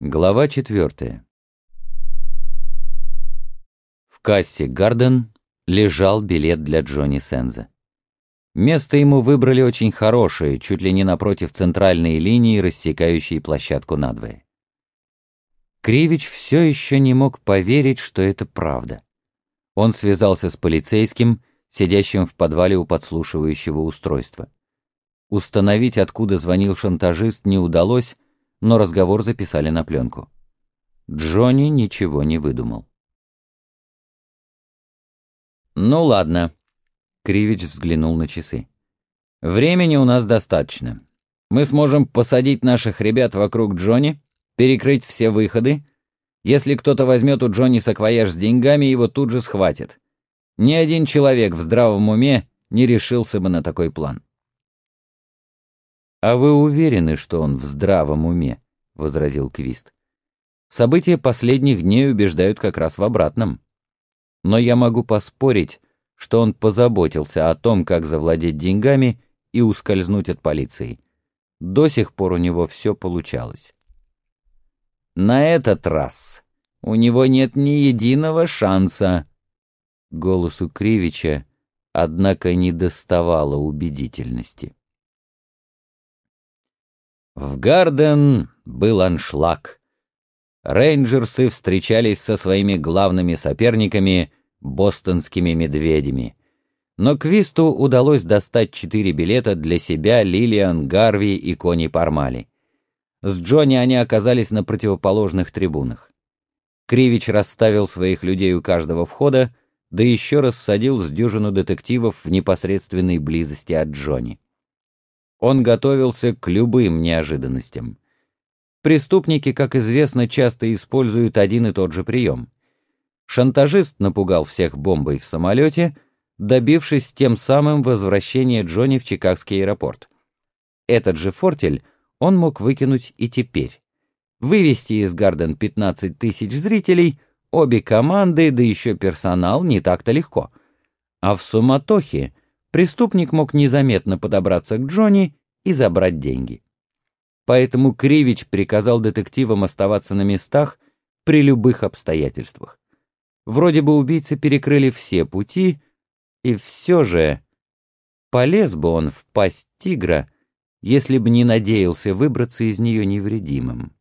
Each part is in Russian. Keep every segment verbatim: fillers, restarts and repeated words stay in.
Глава четвертая. В кассе Гарден лежал билет для Джонни Сенза. Место ему выбрали очень хорошее, чуть ли не напротив центральной линии, рассекающей площадку надвое. Кривич все еще не мог поверить, что это правда. Он связался с полицейским, сидящим в подвале у подслушивающего устройства. Установить, откуда звонил шантажист, не удалось, но разговор записали на пленку. Джонни ничего не выдумал. «Ну ладно», — Кривич взглянул на часы. «Времени у нас достаточно. Мы сможем посадить наших ребят вокруг Джонни, перекрыть все выходы. Если кто-то возьмет у Джонни саквояж с деньгами, его тут же схватят. Ни один человек в здравом уме не решился бы на такой план». «А вы уверены, что он в здравом уме?» — возразил Квист. «События последних дней убеждают как раз в обратном. Но я могу поспорить, что он позаботился о том, как завладеть деньгами и ускользнуть от полиции. До сих пор у него все получалось». «На этот раз у него нет ни единого шанса». Голосу Кривича, однако, не доставало убедительности. В Гарден был аншлаг. Рейнджерсы встречались со своими главными соперниками, бостонскими медведями. Но Квисту удалось достать четыре билета для себя, Лилиан, Гарви и Кони Пармали. С Джонни они оказались на противоположных трибунах. Кривич расставил своих людей у каждого входа, да еще рассадил с дюжину детективов в непосредственной близости от Джонни. Он готовился к любым неожиданностям. Преступники, как известно, часто используют один и тот же прием. Шантажист напугал всех бомбой в самолете, добившись тем самым возвращения Джонни в Чикагский аэропорт. Этот же фортель он мог выкинуть и теперь. Вывести из Гарден пятнадцать тысяч зрителей, обе команды, да еще персонал, не так-то легко. А в суматохе преступник мог незаметно подобраться к Джонни и забрать деньги. Поэтому Кривич приказал детективам оставаться на местах при любых обстоятельствах. Вроде бы убийцы перекрыли все пути, и все же полез бы он в пасть тигра, если бы не надеялся выбраться из нее невредимым.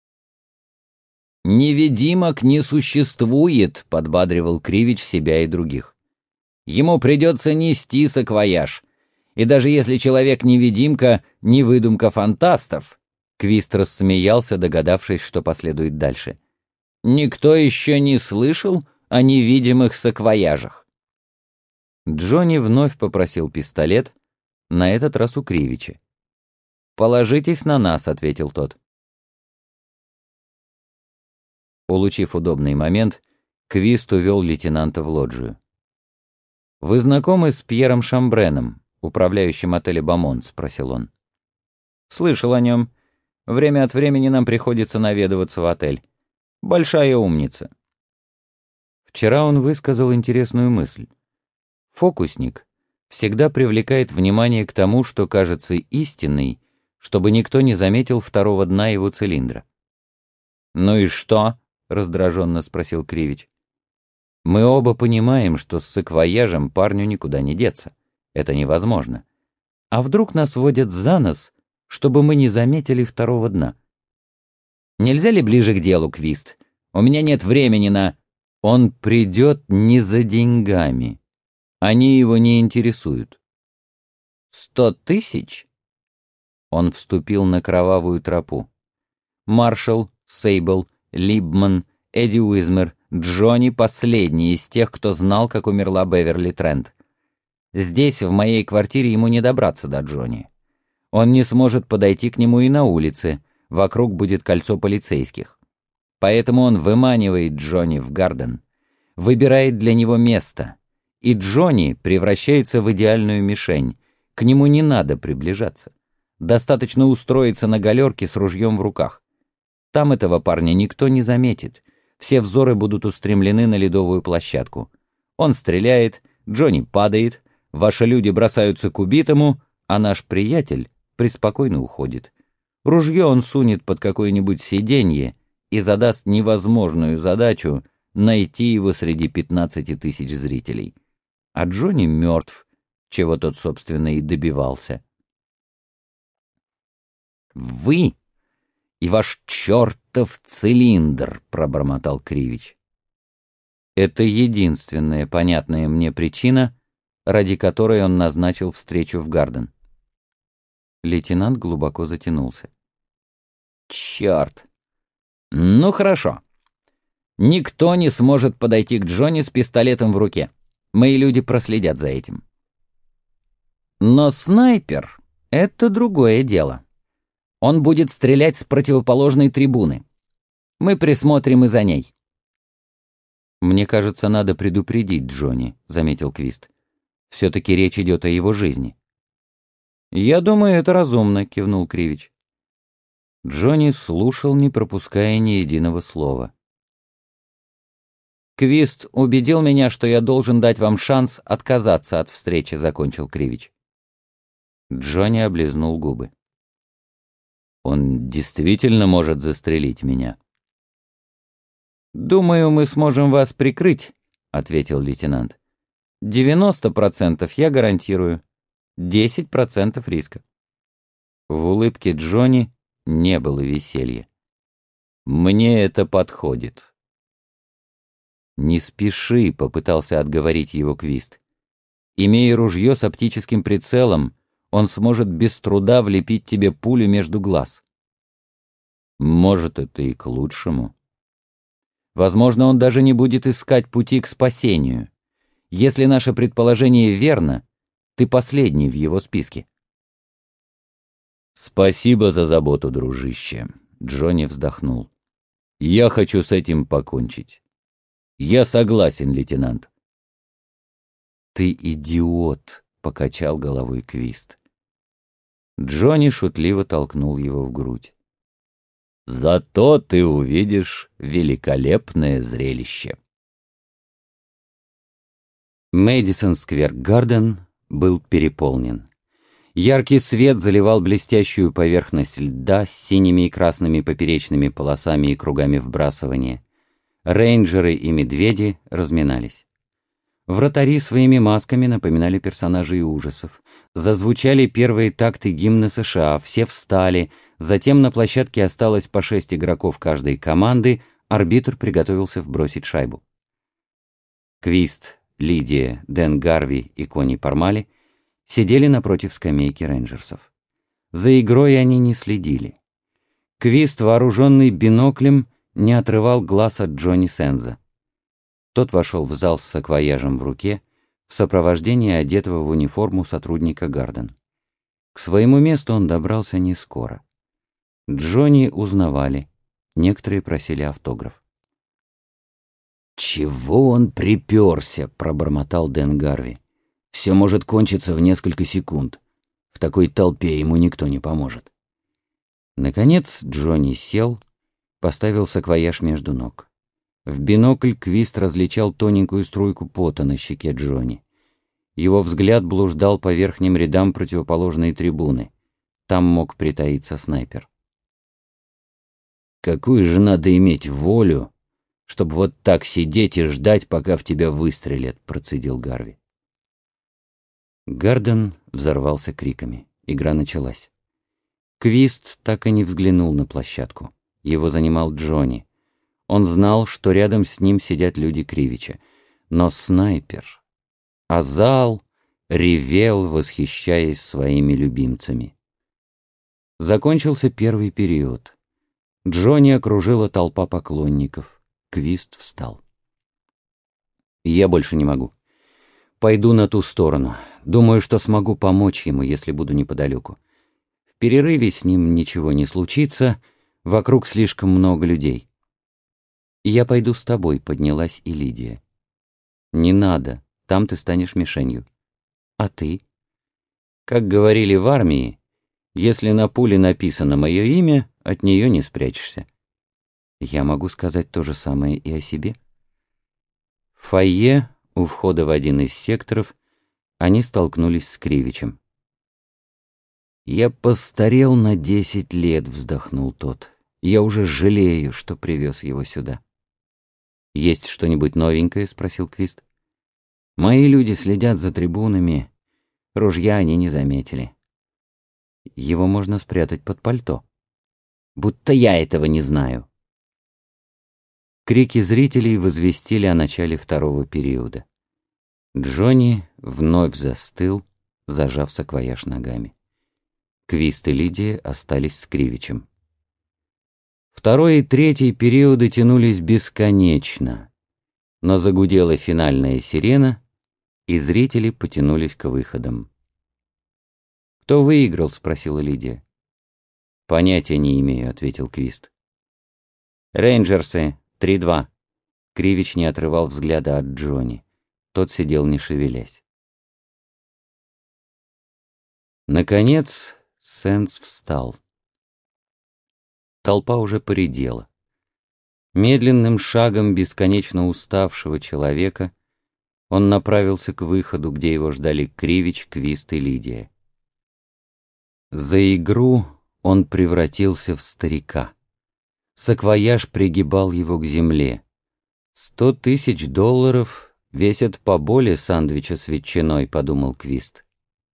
«Невидимок не существует», — подбадривал Кривич себя и других. «Ему придется нести саквояж. И даже если человек-невидимка — не выдумка фантастов», — Квист рассмеялся, догадавшись, что последует дальше, «никто еще не слышал о невидимых саквояжах». Джонни вновь попросил пистолет, на этот раз у Кривича. «Положитесь на нас», — ответил тот. Улучив удобный момент, Квист увел лейтенанта в лоджию. «Вы знакомы с Пьером Шамбреном, управляющим отеля «Бомонд»?» — спросил он. «Слышал о нем. Время от времени нам приходится наведываться в отель. Большая умница». Вчера он высказал интересную мысль. Фокусник всегда привлекает внимание к тому, что кажется истинной, чтобы никто не заметил второго дна его цилиндра. «Ну и что?» — раздраженно спросил Кривич. «Мы оба понимаем, что с саквояжем парню никуда не деться. Это невозможно. А вдруг нас водят за нос, чтобы мы не заметили второго дна?» «Нельзя ли ближе к делу, Квист? У меня нет времени на...» «Он придет не за деньгами. Они его не интересуют». «Сто тысяч?» Он вступил на кровавую тропу. Маршалл, Сейбл, Либман, Эдди Уизмер, Джонни — последний из тех, кто знал, как умерла Беверли Трент. Здесь, в моей квартире, ему не добраться до Джонни. Он не сможет подойти к нему и на улице, вокруг будет кольцо полицейских. Поэтому он выманивает Джонни в Гарден, выбирает для него место, и Джонни превращается в идеальную мишень, к нему не надо приближаться. Достаточно устроиться на галерке с ружьем в руках. Там этого парня никто не заметит, все взоры будут устремлены на ледовую площадку. Он стреляет, Джонни падает, ваши люди бросаются к убитому, а наш приятель преспокойно уходит. Ружье он сунет под какое-нибудь сиденье и задаст невозможную задачу найти его среди пятнадцати тысяч зрителей. А Джонни мертв, чего тот, собственно, и добивался. «Вы и ваш чертов цилиндр!» — пробормотал Кривич. Это единственная понятная мне причина, ради которой он назначил встречу в Гарден. Лейтенант глубоко затянулся. «Черт! Ну хорошо. Никто не сможет подойти к Джонни с пистолетом в руке. Мои люди проследят за этим. Но снайпер — это другое дело. Он будет стрелять с противоположной трибуны. Мы присмотрим и за ней». «Мне кажется, надо предупредить Джонни», — заметил Квист. «Все-таки речь идет о его жизни». «Я думаю, это разумно», — кивнул Кривич. Джонни слушал, не пропуская ни единого слова. «Квист убедил меня, что я должен дать вам шанс отказаться от встречи», — закончил Кривич. Джонни облизнул губы. «Он действительно может застрелить меня?» «Думаю, мы сможем вас прикрыть», — ответил лейтенант. «девяносто процентов я гарантирую, десять процентов риска». В улыбке Джонни не было веселья. «Мне это подходит». «Не спеши», — попытался отговорить его Квист. «Имея ружье с оптическим прицелом, он сможет без труда влепить тебе пулю между глаз». «Может, это и к лучшему». «Возможно, он даже не будет искать пути к спасению. Если наше предположение верно, ты последний в его списке». «Спасибо за заботу, дружище», — Джонни вздохнул. «Я хочу с этим покончить». «Я согласен, лейтенант». «Ты идиот», — покачал головой Квист. Джонни шутливо толкнул его в грудь. «Зато ты увидишь великолепное зрелище». Мэдисон Сквер Гарден был переполнен. Яркий свет заливал блестящую поверхность льда с синими и красными поперечными полосами и кругами вбрасывания. Рейнджеры и медведи разминались. Вратари своими масками напоминали персонажей ужасов. Зазвучали первые такты гимна США, все встали, затем на площадке осталось по шесть игроков каждой команды, арбитр приготовился вбросить шайбу. Квист, Лидия, Дэн Гарви и Кони Пармали сидели напротив скамейки рейнджерсов. За игрой они не следили. Квист, вооруженный биноклем, не отрывал глаз от Джонни Сенза. Тот вошел в зал с саквояжем в руке, в сопровождении одетого в униформу сотрудника Гарден. К своему месту он добрался не скоро. Джонни узнавали, некоторые просили автограф. «Чего он приперся?» — пробормотал Дэн Гарви. «Все может кончиться в несколько секунд. В такой толпе ему никто не поможет». Наконец Джонни сел, поставил саквояж между ног. В бинокль Квист различал тоненькую струйку пота на щеке Джонни. Его взгляд блуждал по верхним рядам противоположной трибуны. Там мог притаиться снайпер. «Какую же надо иметь волю, чтобы вот так сидеть и ждать, пока в тебя выстрелят», — процедил Гарви. Гарден взорвался криками. Игра началась. Квист так и не взглянул на площадку. Его занимал Джонни. Он знал, что рядом с ним сидят люди Кривича. Но снайпер... А зал ревел, восхищаясь своими любимцами. Закончился первый период. Джонни окружила толпа поклонников. Квист встал. «Я больше не могу. Пойду на ту сторону. Думаю, что смогу помочь ему, если буду неподалеку. В перерыве с ним ничего не случится, вокруг слишком много людей». «Я пойду с тобой», — поднялась и Лидия. «Не надо, там ты станешь мишенью». «А ты?» «Как говорили в армии, если на пуле написано мое имя, от нее не спрячешься». «Я могу сказать то же самое и о себе». В фойе, у входа в один из секторов, они столкнулись с Кривичем. «Я постарел на десять лет», — вздохнул тот. Я уже жалею, что привез его сюда. «Есть что-нибудь новенькое?» — спросил Квист. «Мои люди следят за трибунами. Ружья они не заметили. Его можно спрятать под пальто. Будто я этого не знаю». Крики зрителей возвестили о начале второго периода. Джонни вновь застыл, зажав саквояж ногами. Квист и Лидия остались с Кривичем. Второй и третий периоды тянулись бесконечно, но загудела финальная сирена, и зрители потянулись к выходам. «Кто выиграл?» — спросила Лидия. «Понятия не имею», — ответил Квист. «Рейнджерсы, три-два». Кривич не отрывал взгляда от Джонни. Тот сидел, не шевелясь. Наконец Сэндс встал. Толпа уже поредела. Медленным шагом бесконечно уставшего человека он направился к выходу, где его ждали Кривич, Квист и Лидия. За игру он превратился в старика. Саквояж пригибал его к земле. «Сто тысяч долларов весят поболее сандвича с ветчиной», — подумал Квист.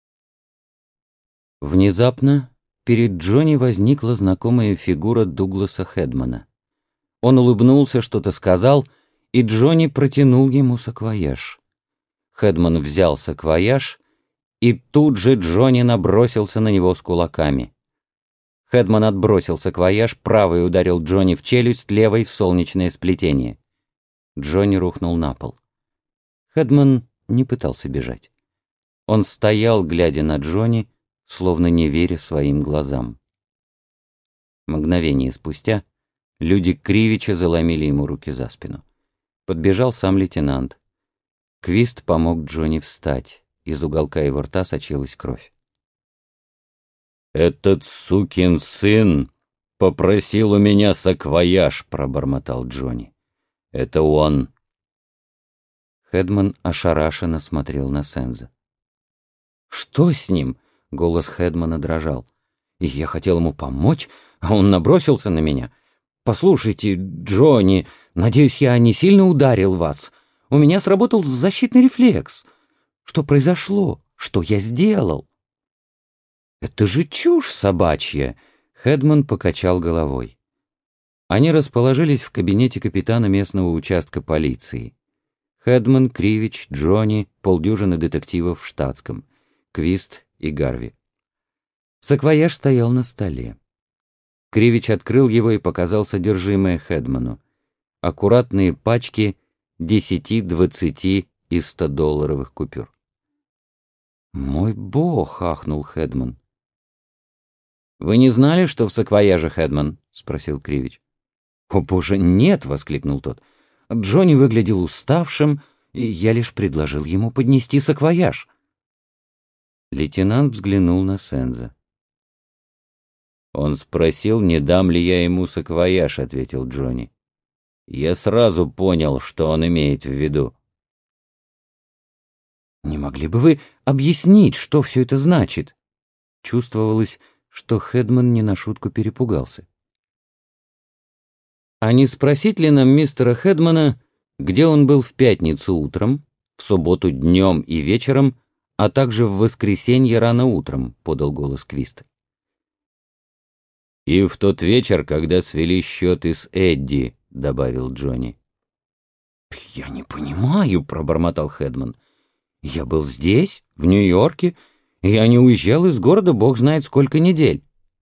Внезапно перед Джонни возникла знакомая фигура Дугласа Хедмана. Он улыбнулся, что-то сказал, и Джонни протянул ему саквояж. Хедман взял саквояж, и тут же Джонни набросился на него с кулаками. Хедман отбросил саквояж, правой ударил Джонни в челюсть, левой — в солнечное сплетение. Джонни рухнул на пол. Хедман не пытался бежать. Он стоял, глядя на Джонни, словно не веря своим глазам. Мгновение спустя люди Кривича заломили ему руки за спину. Подбежал сам лейтенант. Квист помог Джонни встать. Из уголка его рта сочилась кровь. «Этот сукин сын попросил у меня саквояж», — пробормотал Джонни. «Это он». Хедман ошарашенно смотрел на Сенза. «Что с ним?» — голос Хедмана дрожал. «И я хотел ему помочь, а он набросился на меня. Послушайте, Джонни, надеюсь, я не сильно ударил вас. У меня сработал защитный рефлекс. Что произошло? Что я сделал?» «Это же чушь собачья!» — Хедман покачал головой. Они расположились в кабинете капитана местного участка полиции. Хедман, Кривич, Джонни, полдюжины детективов в штатском, Квист и Гарви. Саквояж стоял на столе. Кривич открыл его и показал содержимое Хедману. Аккуратные пачки десяти, двадцати и ста-долларовых купюр. «Мой бог!» — ахнул Хедман. «Вы не знали, что в саквояже, Хедман?» — спросил Кривич. «О, боже, нет!» — воскликнул тот. «Джонни выглядел уставшим, и я лишь предложил ему поднести саквояж». Лейтенант взглянул на Сенза. «Он спросил, не дам ли я ему саквояж», — ответил Джонни. «Я сразу понял, что он имеет в виду». «Не могли бы вы объяснить, что все это значит?» Чувствовалось, что Хедман не на шутку перепугался. «А не спросить ли нам мистера Хедмана, где он был в пятницу утром, в субботу днем и вечером, а также в воскресенье рано утром?» — подал голос Квист. «И в тот вечер, когда свели счеты с Эдди», — добавил Джонни. «Я не понимаю», — пробормотал Хедман. «Я был здесь, в Нью-Йорке, и я не уезжал из города бог знает сколько недель».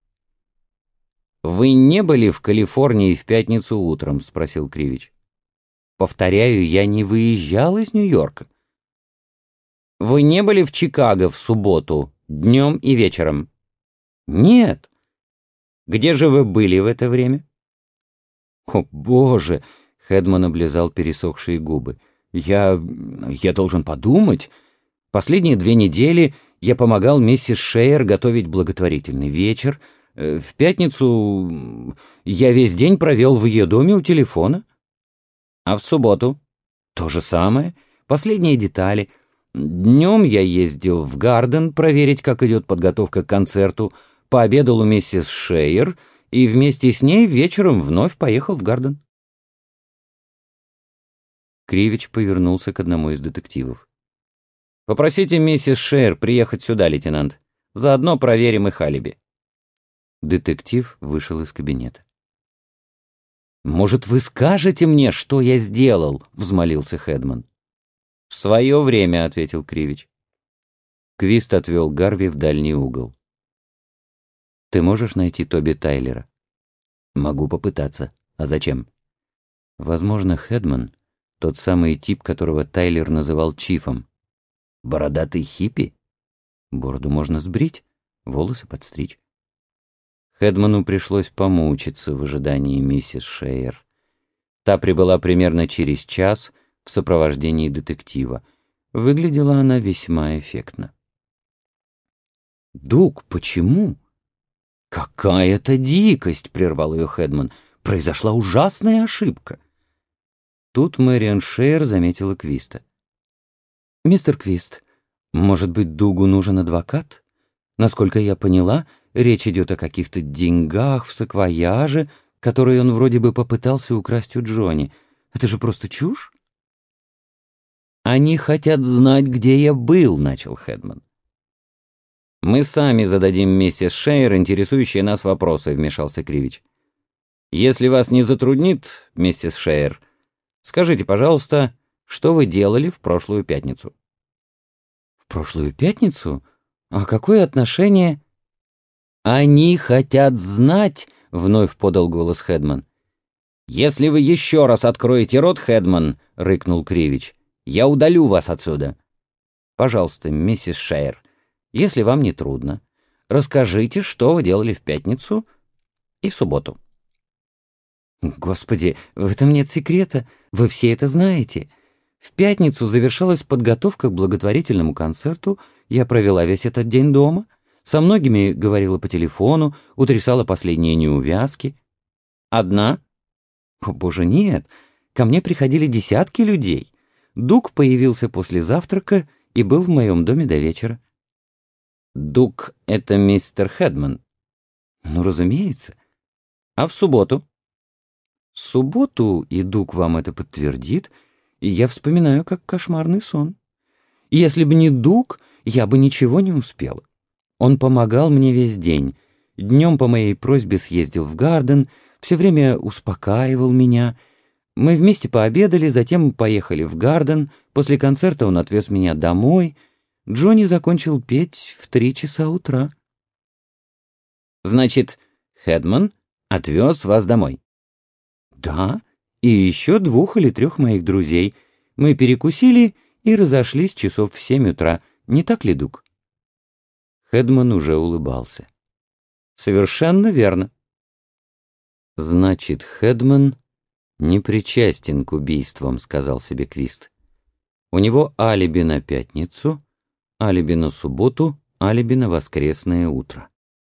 «Вы не были в Калифорнии в пятницу утром?» — спросил Кривич. «Повторяю, я не выезжал из Нью-Йорка». «Вы не были в Чикаго в субботу, днем и вечером?» «Нет». «Где же вы были в это время?» «О, боже!» — Хедман облизал пересохшие губы. «Я... я должен подумать. Последние две недели я помогал миссис Шейер готовить благотворительный вечер. В пятницу я весь день провел в ее доме у телефона». «А в субботу?» «То же самое. Последние детали. Днем я ездил в Гарден проверить, как идет подготовка к концерту, пообедал у миссис Шейер и вместе с ней вечером вновь поехал в Гарден. Кривич повернулся к одному из детективов. «Попросите миссис Шейер приехать сюда, лейтенант. Заодно проверим их алиби». Детектив вышел из кабинета. «Может, вы скажете мне, что я сделал?» — взмолился Хедман. «В свое время», — ответил Кривич. Квист отвел Гарви в дальний угол. «Ты можешь найти Тоби Тайлера?» «Могу попытаться. А зачем?» «Возможно, Хедман — тот самый тип, которого Тайлер называл Чифом. Бородатый хиппи? Бороду можно сбрить, волосы подстричь». Хедману пришлось помучиться в ожидании миссис Шейер. Та прибыла примерно через час в сопровождении детектива. Выглядела она весьма эффектно. «Дуг, почему?» «Какая-то дикость!» — прервал ее Хедман. «Произошла ужасная ошибка!» Тут Мэриан Шейер заметила Квиста. «Мистер Квист, может быть, Дугу нужен адвокат? Насколько я поняла, речь идет о каких-то деньгах в саквояже, которые он вроде бы попытался украсть у Джонни. Это же просто чушь!» «Они хотят знать, где я был», — начал Хедман. «Мы сами зададим миссис Шейер интересующие нас вопросы», — вмешался Кривич. «Если вас не затруднит, миссис Шейер, скажите, пожалуйста, что вы делали в прошлую пятницу?» «В прошлую пятницу? А какое отношение?» «Они хотят знать», — вновь подал голос Хедман. «Если вы еще раз откроете рот, Хедман», — рыкнул Кривич, — «я удалю вас отсюда». «Пожалуйста, миссис Шейер, если вам не трудно, расскажите, что вы делали в пятницу и в субботу». «Господи, в этом нет секрета, вы все это знаете. В пятницу завершалась подготовка к благотворительному концерту, я провела весь этот день дома, со многими говорила по телефону, утрясала последние неувязки». «Одна?» «О, боже, нет, ко мне приходили десятки людей. Дуг появился после завтрака и был в моем доме до вечера». «Дуг — это мистер Хедман?» «Ну, разумеется». «А в субботу?» «В субботу, и Дуг вам это подтвердит, и я вспоминаю, как кошмарный сон. Если бы не Дуг, я бы ничего не успела. Он помогал мне весь день. Днем по моей просьбе съездил в Гарден, все время успокаивал меня. Мы вместе пообедали, затем поехали в Гарден, после концерта он отвез меня домой. Джонни закончил петь в три часа утра». «Значит, Хедман отвез вас домой?» «Да, и еще двух или трех моих друзей. Мы перекусили и разошлись часов в семь утра. Не так ли, Дуг?» Хедман уже улыбался. «Совершенно верно». «Значит, Хедман не причастен к убийствам», — сказал себе Квист. «У него алиби на пятницу, алиби на субботу, алиби на воскресное утро».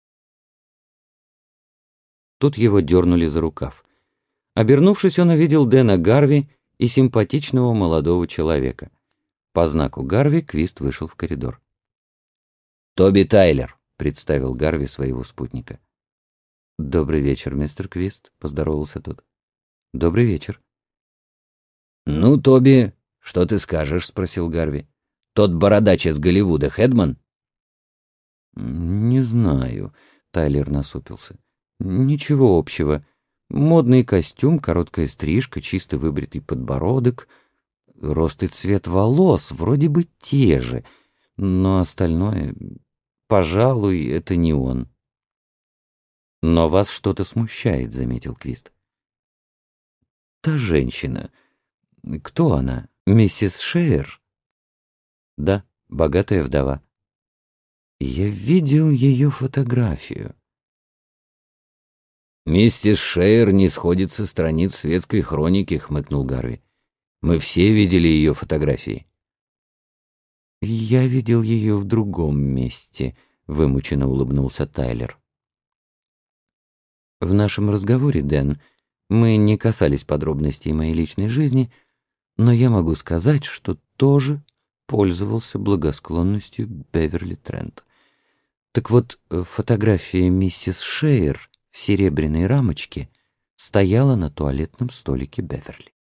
Тут его дернули за рукав. Обернувшись, он увидел Дэна Гарви и симпатичного молодого человека. По знаку Гарви Квист вышел в коридор. «Тоби Тайлер», — представил Гарви своего спутника. «Добрый вечер, мистер Квист», — поздоровался тот. «Добрый вечер». «Ну, Тоби, что ты скажешь?» — спросил Гарви. «Тот бородач из Голливуда, Хедман?» «Не знаю», — Тайлер насупился. «Ничего общего. Модный костюм, короткая стрижка, чисто выбритый подбородок. Рост и цвет волос вроде бы те же, но остальное, пожалуй, это не он». «Но вас что-то смущает», — заметил Квист. «Та женщина. Кто она? Миссис Шейер?» «Да, богатая вдова». «Я видел ее фотографию». «Миссис Шейер не сходит со страниц светской хроники», — хмыкнул Гарви. «Мы все видели ее фотографии». «Я видел ее в другом месте», — вымученно улыбнулся Тайлер. «В нашем разговоре, Дэн, мы не касались подробностей моей личной жизни, но я могу сказать, что тоже пользовался благосклонностью Беверли Трент. Так вот, фотография миссис Шейер в серебряной рамочке стояла на туалетном столике Беверли.